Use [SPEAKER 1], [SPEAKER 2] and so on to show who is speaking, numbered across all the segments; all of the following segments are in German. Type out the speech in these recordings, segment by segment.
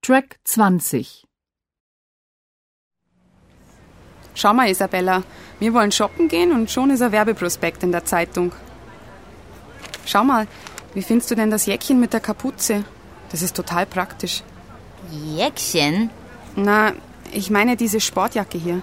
[SPEAKER 1] Track 20.
[SPEAKER 2] Schau mal, Isabella, wir wollen shoppen gehen und schon ist ein Werbeprospekt in der Zeitung. Schau mal, wie findest du denn das Jäckchen mit der Kapuze? Das ist total praktisch.
[SPEAKER 3] Jäckchen?
[SPEAKER 2] Na, ich meine diese Sportjacke hier.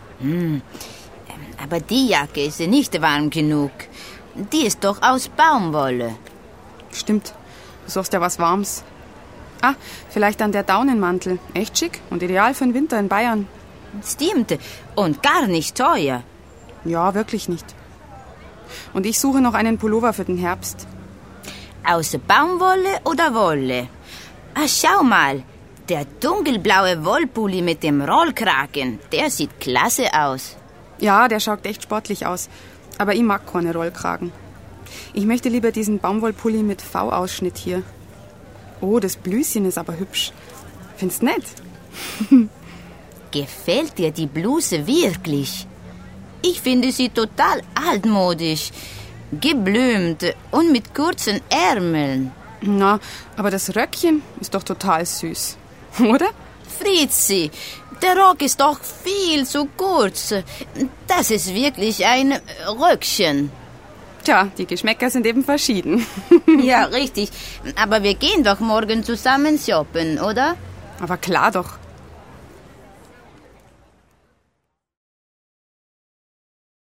[SPEAKER 3] Aber die Jacke ist nicht warm genug. Die ist doch aus Baumwolle.
[SPEAKER 2] Stimmt, du suchst ja was Warmes. Ah, vielleicht dann der Daunenmantel. Echt schick und ideal für den Winter in Bayern.
[SPEAKER 3] Stimmt. Und gar nicht teuer.
[SPEAKER 2] Ja, wirklich nicht. Und ich suche noch einen Pullover für den Herbst.
[SPEAKER 3] Aus Baumwolle oder Wolle? Ah, schau mal. Der dunkelblaue Wollpulli mit dem Rollkragen, der sieht klasse aus.
[SPEAKER 2] Ja, der schaut echt sportlich aus. Aber ich mag keine Rollkragen. Ich möchte lieber diesen Baumwollpulli mit V-Ausschnitt hier. Oh, das Blüschen ist aber hübsch. Findest nett?
[SPEAKER 3] Gefällt dir die Bluse wirklich? Ich finde sie total altmodisch. Geblümt und mit kurzen Ärmeln.
[SPEAKER 2] Na, aber das Röckchen ist doch total süß. Oder?
[SPEAKER 3] Fritzi, der Rock ist doch viel zu kurz. Das ist wirklich ein Röckchen.
[SPEAKER 2] Tja, die Geschmäcker sind eben verschieden.
[SPEAKER 3] Ja, richtig. Aber wir gehen doch morgen zusammen shoppen, oder?
[SPEAKER 2] Aber klar doch.